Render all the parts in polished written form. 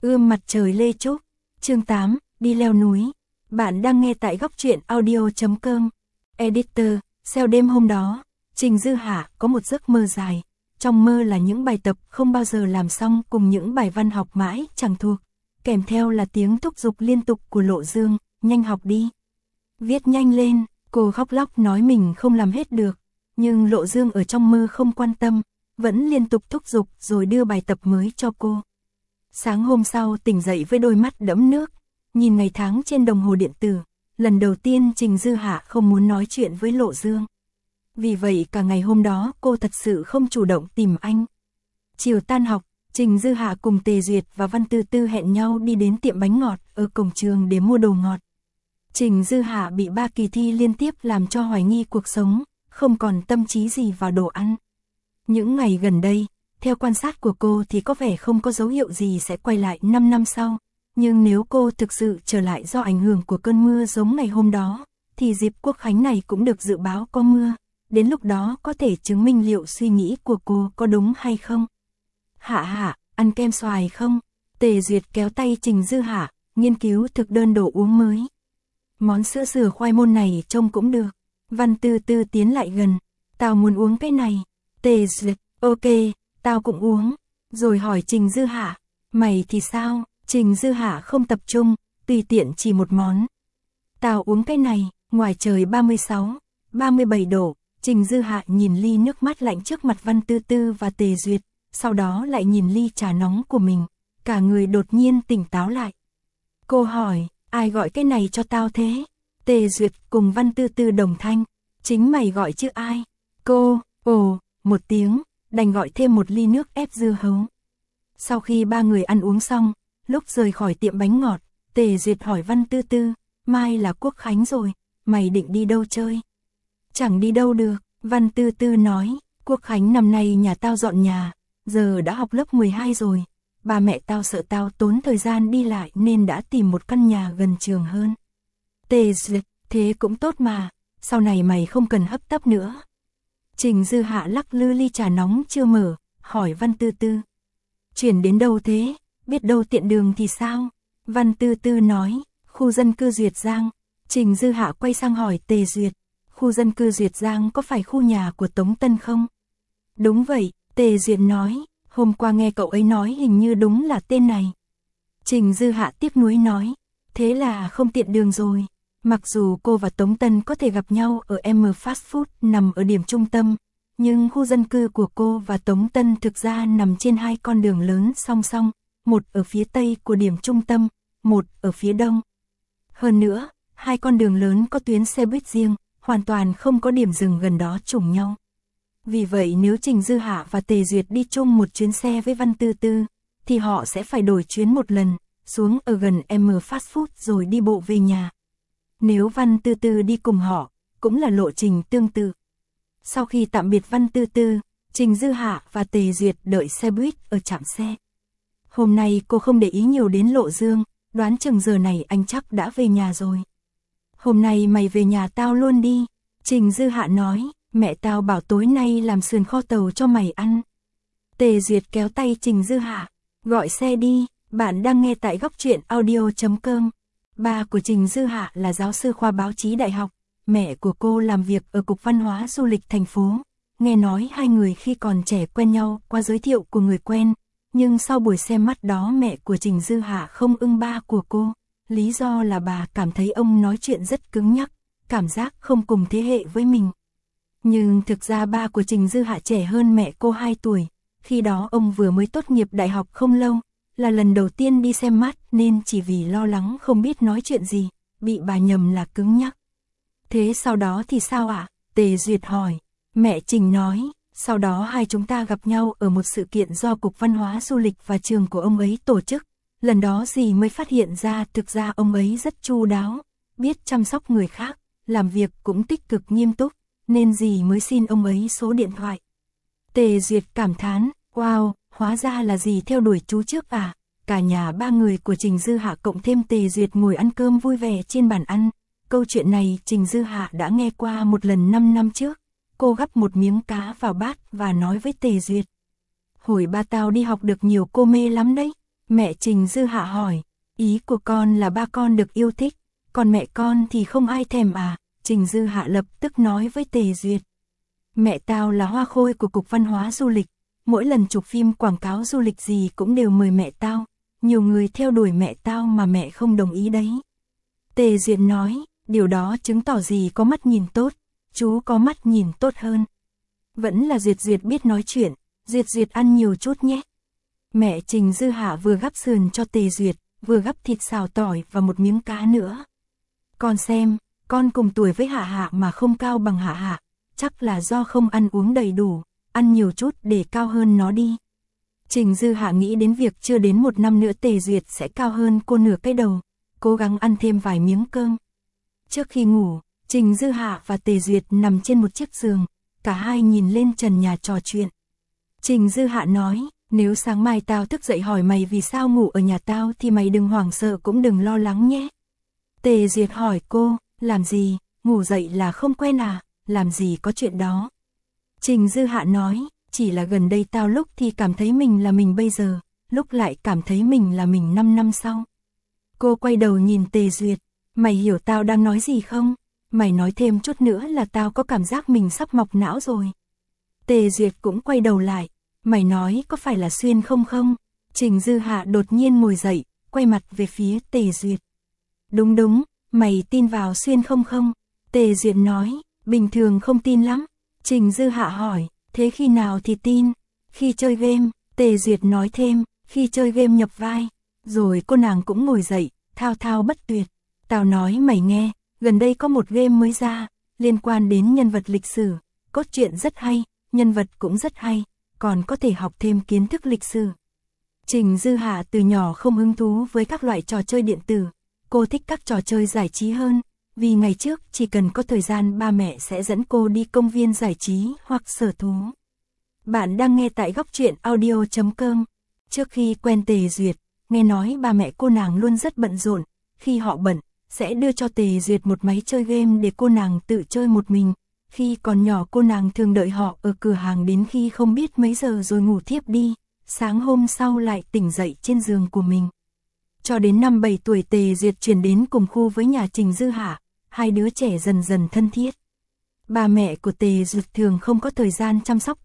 Mặt trời Lê Trúc, chương 8, đi leo núi. Bạn đang nghe tại góc truyện audio.com. Editor, sau đêm hôm đó, Trình Dư Hạ có một giấc mơ dài. Trong mơ là những bài tập không bao giờ làm xong cùng những bài văn học mãi chẳng thuộc. Kèm theo là tiếng thúc giục liên tục của Lộ Dương, nhanh học đi. Viết nhanh lên, cô khóc lóc nói mình không làm hết được. Nhưng Lộ Dương ở trong mơ không quan tâm, vẫn liên tục thúc giục rồi đưa bài tập mới cho cô. Sáng hôm sau tỉnh dậy với đôi mắt đẫm nước, nhìn ngày tháng trên đồng hồ điện tử, lần đầu tiên Trình Dư Hạ không muốn nói chuyện với Lộ Dương. Vì vậy cả ngày hôm đó cô thật sự không chủ động tìm anh. Chiều tan học, Trình Dư Hạ cùng Tề Duyệt và Văn Tư Tư hẹn nhau đi đến tiệm bánh ngọt ở cổng trường để mua đồ ngọt. Trình Dư Hạ bị 3 kỳ thi liên tiếp làm cho hoài nghi cuộc sống, không còn tâm trí gì vào đồ ăn. Những ngày gần đây, theo quan sát của cô thì có vẻ không có dấu hiệu gì sẽ quay lại 5 năm sau. Nhưng nếu cô thực sự trở lại do ảnh hưởng của cơn mưa giống ngày hôm đó, thì dịp Quốc khánh này cũng được dự báo có mưa. Đến lúc đó có thể chứng minh liệu suy nghĩ của cô có đúng hay không. Hạ, ăn kem xoài không? Tề Duyệt kéo tay Trình Dư Hạ, nghiên cứu thực đơn đồ uống mới. Món sữa dừa khoai môn này trông cũng được. Văn Tư Tư tiến lại gần. Tao muốn uống cái này. Tề Duyệt, ok, tao cũng uống. Rồi hỏi Trình Dư Hạ, mày thì sao? Trình Dư Hạ không tập trung, tùy tiện chỉ một món. Tao uống cái này, ngoài trời 36, 37 độ. Trình Dư Hạ nhìn ly nước mát lạnh trước mặt Văn Tư Tư và Tề Duyệt, sau đó lại nhìn ly trà nóng của mình, cả người đột nhiên tỉnh táo lại. Cô hỏi, ai gọi cái này cho tao thế? Tề Duyệt cùng Văn Tư Tư đồng thanh, chính mày gọi chứ ai? Cô, một tiếng, đành gọi thêm một ly nước ép dưa hấu. Sau khi ba người ăn uống xong, lúc rời khỏi tiệm bánh ngọt, Tề Duyệt hỏi Văn Tư Tư, mai là Quốc khánh rồi, mày định đi đâu chơi? Chẳng đi đâu được, Văn Tư Tư nói, Quốc khánh năm nay nhà tao dọn nhà, giờ đã học lớp 12 rồi, ba mẹ tao sợ tao tốn thời gian đi lại nên đã tìm một căn nhà gần trường hơn. Tề Duyệt, thế cũng tốt mà, sau này mày không cần hấp tấp nữa. Trình Dư Hạ lắc lư ly trà nóng chưa mở, hỏi Văn Tư Tư. Chuyển đến đâu thế, biết đâu tiện đường thì sao? Văn Tư Tư nói, khu dân cư Duyệt Giang. Trình Dư Hạ quay sang hỏi Tề Duyệt, khu dân cư Duyệt Giang có phải khu nhà của Tống Tân không? Đúng vậy, Tề Duyệt nói, hôm qua nghe cậu ấy nói hình như đúng là tên này. Trình Dư Hạ tiếc nuối nói, thế là không tiện đường rồi. Mặc dù cô và Tống Tân có thể gặp nhau ở M Fast Food nằm ở điểm trung tâm, nhưng khu dân cư của cô và Tống Tân thực ra nằm trên 2 con đường lớn song song, một ở phía tây của điểm trung tâm, một ở phía đông. Hơn nữa, 2 con đường lớn có tuyến xe buýt riêng, hoàn toàn không có điểm dừng gần đó trùng nhau. Vì vậy nếu Trình Dư Hạ và Tề Duyệt đi chung một chuyến xe với Văn Tư Tư, thì họ sẽ phải đổi chuyến một lần, xuống ở gần M Fast Food rồi đi bộ về nhà. Nếu Văn Tư Tư đi cùng họ, cũng là lộ trình tương tự. Sau khi tạm biệt Văn Tư Tư, Trình Dư Hạ và Tề Duyệt đợi xe buýt ở trạm xe. Hôm nay cô không để ý nhiều đến Lộ Dương, đoán chừng giờ này anh chắc đã về nhà rồi. Hôm nay mày về nhà tao luôn đi, Trình Dư Hạ nói, mẹ tao bảo tối nay làm sườn kho tàu cho mày ăn. Tề Duyệt kéo tay Trình Dư Hạ, gọi xe đi, bạn đang nghe tại góc truyện audio.com. Ba của Trình Dư Hạ là giáo sư khoa báo chí đại học, mẹ của cô làm việc ở Cục Văn hóa Du lịch thành phố. Nghe nói hai người khi còn trẻ quen nhau qua giới thiệu của người quen, nhưng sau buổi xem mắt đó mẹ của Trình Dư Hạ không ưng ba của cô. Lý do là bà cảm thấy ông nói chuyện rất cứng nhắc, cảm giác không cùng thế hệ với mình. Nhưng thực ra ba của Trình Dư Hạ trẻ hơn mẹ cô 2 tuổi, khi đó ông vừa mới tốt nghiệp đại học không lâu, là lần đầu tiên đi xem mắt nên chỉ vì lo lắng không biết nói chuyện gì, bị bà nhầm là cứng nhắc. Thế sau đó thì sao ạ? Tề Duyệt hỏi. Mẹ Trình nói, sau đó hai chúng ta gặp nhau ở một sự kiện do Cục Văn hóa Du lịch và trường của ông ấy tổ chức. Lần đó dì mới phát hiện ra thực ra ông ấy rất chu đáo, biết chăm sóc người khác, làm việc cũng tích cực nghiêm túc, nên dì mới xin ông ấy số điện thoại. Tề Duyệt cảm thán, wow, hóa ra là dì theo đuổi chú trước à? Cả nhà ba người của Trình Dư Hạ cộng thêm Tề Duyệt ngồi ăn cơm vui vẻ trên bàn ăn. Câu chuyện này Trình Dư Hạ đã nghe qua một lần 5 năm trước. Cô gắp một miếng cá vào bát và nói với Tề Duyệt. Hồi ba tao đi học được nhiều cô mê lắm đấy. Mẹ Trình Dư Hạ hỏi, ý của con là ba con được yêu thích, còn mẹ con thì không ai thèm à? Trình Dư Hạ lập tức nói với Tề Duyệt. Mẹ tao là hoa khôi của Cục Văn hóa Du lịch, mỗi lần chụp phim quảng cáo du lịch gì cũng đều mời mẹ tao, nhiều người theo đuổi mẹ tao mà mẹ không đồng ý đấy. Tề Duyệt nói, điều đó chứng tỏ gì có mắt nhìn tốt, chú có mắt nhìn tốt hơn. Vẫn là Duyệt Duyệt biết nói chuyện, Duyệt Duyệt ăn nhiều chút nhé. Mẹ Trình Dư Hạ vừa gắp sườn cho Tề Duyệt, vừa gắp thịt xào tỏi và một miếng cá nữa. Con xem, con cùng tuổi với Hạ Hạ mà không cao bằng Hạ Hạ, chắc là do không ăn uống đầy đủ, ăn nhiều chút để cao hơn nó đi. Trình Dư Hạ nghĩ đến việc chưa đến 1 năm nữa Tề Duyệt sẽ cao hơn cô nửa cái đầu, cố gắng ăn thêm vài miếng cơm. Trước khi ngủ, Trình Dư Hạ và Tề Duyệt nằm trên một chiếc giường, cả hai nhìn lên trần nhà trò chuyện. Trình Dư Hạ nói, nếu sáng mai tao thức dậy hỏi mày vì sao ngủ ở nhà tao thì mày đừng hoảng sợ cũng đừng lo lắng nhé. Tề Duyệt hỏi cô, làm gì, ngủ dậy là không quen à, làm gì có chuyện đó. Trình Dư Hạ nói, chỉ là gần đây tao lúc thì cảm thấy mình là mình bây giờ, lúc lại cảm thấy mình là mình 5 năm sau. Cô quay đầu nhìn Tề Duyệt, mày hiểu tao đang nói gì không? Mày nói thêm chút nữa là tao có cảm giác mình sắp mọc não rồi. Tề Duyệt cũng quay đầu lại, mày nói có phải là xuyên không không? Trình Dư Hạ đột nhiên ngồi dậy, quay mặt về phía Tề Duyệt. Đúng đúng, mày tin vào xuyên không không? Tề Duyệt nói, bình thường không tin lắm. Trình Dư Hạ hỏi, thế khi nào thì tin? Khi chơi game, Tề Duyệt nói thêm, khi chơi game nhập vai. Rồi cô nàng cũng ngồi dậy, thao thao bất tuyệt. Tao nói mày nghe, gần đây có một game mới ra, liên quan đến nhân vật lịch sử, cốt truyện rất hay, nhân vật cũng rất hay, còn có thể học thêm kiến thức lịch sử. Trình Dư Hạ từ nhỏ không hứng thú với các loại trò chơi điện tử, cô thích các trò chơi giải trí hơn, vì ngày trước chỉ cần có thời gian ba mẹ sẽ dẫn cô đi công viên giải trí hoặc sở thú. Bạn đang nghe tại góc truyện audio.com. Trước khi quen Tề Duyệt, nghe nói ba mẹ cô nàng luôn rất bận rộn, khi họ bận, sẽ đưa cho Tề Duyệt một máy chơi game để cô nàng tự chơi một mình. Khi còn nhỏ cô nàng thường đợi họ ở cửa hàng đến khi không biết mấy giờ rồi ngủ thiếp đi, sáng hôm sau lại tỉnh dậy trên giường của mình. Cho đến năm 7 tuổi Tề Duyệt chuyển đến cùng khu với nhà Trình Dư Hạ, hai đứa trẻ dần dần thân thiết. Ba mẹ của Tề Duyệt thường không có thời gian chăm sóc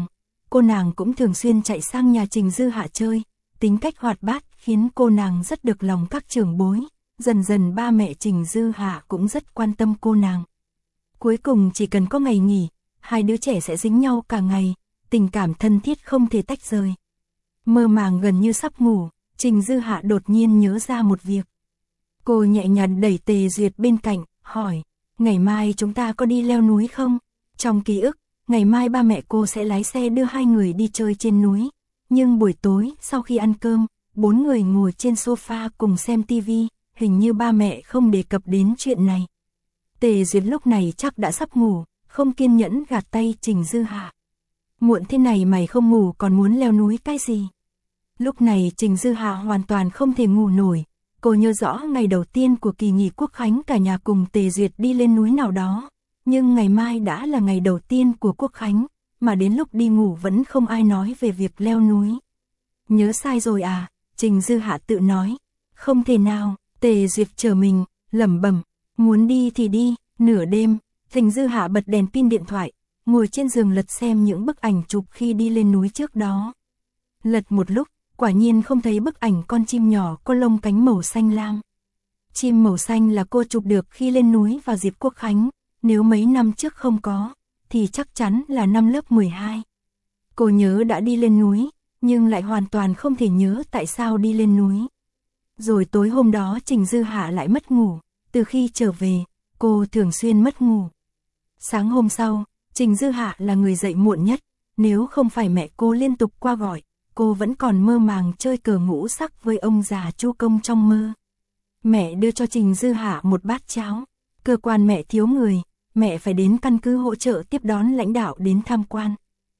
cô nàng cũng thường xuyên chạy sang nhà Trình Dư Hạ chơi, tính cách hoạt bát khiến cô nàng rất được lòng các trưởng bối, dần dần ba mẹ Trình Dư Hạ cũng rất quan tâm cô nàng. Cuối cùng chỉ cần có ngày nghỉ, hai đứa trẻ sẽ dính nhau cả ngày, tình cảm thân thiết không thể tách rời. Mơ màng gần như sắp ngủ, Trình Dư Hạ đột nhiên nhớ ra một việc. Cô nhẹ nhàng đẩy Tề Duyệt bên cạnh, hỏi, ngày mai chúng ta có đi leo núi không? Trong ký ức, ngày mai ba mẹ cô sẽ lái xe đưa hai người đi chơi trên núi. Nhưng buổi tối, sau khi ăn cơm, 4 người ngồi trên sofa cùng xem tivi, hình như ba mẹ không đề cập đến chuyện này. Tề Duyệt lúc này chắc đã sắp ngủ, không kiên nhẫn gạt tay Trình Dư Hạ. Muộn thế này mày không ngủ còn muốn leo núi cái gì? Lúc này Trình Dư Hạ hoàn toàn không thể ngủ nổi. Cô nhớ rõ ngày đầu tiên của kỳ nghỉ Quốc Khánh cả nhà cùng Tề Duyệt đi lên núi nào đó. Nhưng ngày mai đã là ngày đầu tiên của Quốc Khánh, mà đến lúc đi ngủ vẫn không ai nói về việc leo núi. Nhớ sai rồi à? Trình Dư Hạ tự nói. Không thể nào. Tề Duyệt chờ mình, lẩm bẩm, muốn đi thì đi. Nửa đêm, Trình Dư Hạ bật đèn pin điện thoại, ngồi trên giường lật xem những bức ảnh chụp khi đi lên núi trước đó. Lật một lúc, quả nhiên không thấy bức ảnh con chim nhỏ có lông cánh màu xanh lam. Chim màu xanh là cô chụp được khi lên núi vào dịp Quốc Khánh, nếu mấy năm trước không có, thì chắc chắn là năm lớp 12. Cô nhớ đã đi lên núi, nhưng lại hoàn toàn không thể nhớ tại sao đi lên núi. Rồi tối hôm đó Trình Dư Hạ lại mất ngủ, từ khi trở về, cô thường xuyên mất ngủ. Sáng hôm sau, Trình Dư Hạ là người dậy muộn nhất, nếu không phải mẹ cô liên tục qua gọi, cô vẫn còn mơ màng chơi cờ ngũ sắc với ông già Chu Công trong mơ. Mẹ đưa cho Trình Dư Hạ một bát cháo, cơ quan mẹ thiếu người, mẹ phải đến căn cứ hỗ trợ tiếp đón lãnh đạo đến tham quan.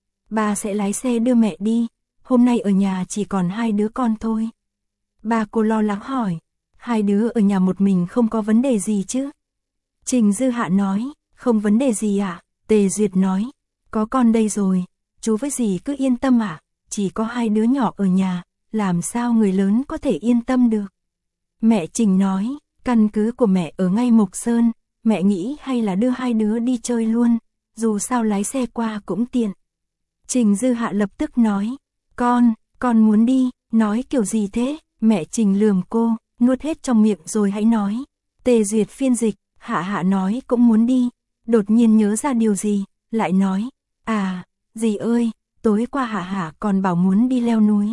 Ba sẽ lái xe đưa mẹ đi, hôm nay ở nhà chỉ còn hai đứa con thôi. Ba cô lo lắng hỏi, hai đứa ở nhà một mình không có vấn đề gì chứ? Trình Dư Hạ nói, không vấn đề gì ạ. Tề Duyệt nói, có con đây rồi, chú với dì cứ yên tâm ạ, chỉ có hai đứa nhỏ ở nhà, làm sao người lớn có thể yên tâm được. Mẹ Trình nói, căn cứ của mẹ ở ngay Mộc Sơn, mẹ nghĩ hay là đưa hai đứa đi chơi luôn, dù sao lái xe qua cũng tiện. Trình Dư Hạ lập tức nói, con muốn đi, nói kiểu gì thế, mẹ Trình lườm cô, nuốt hết trong miệng rồi hãy nói. Tề Duyệt phiên dịch, Hạ nói cũng muốn đi, đột nhiên nhớ ra điều gì, lại nói, à, dì ơi, tối qua Hạ còn bảo muốn đi leo núi.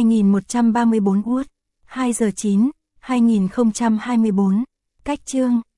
2134 Wood, 2 giờ 9, 2024, cách chương.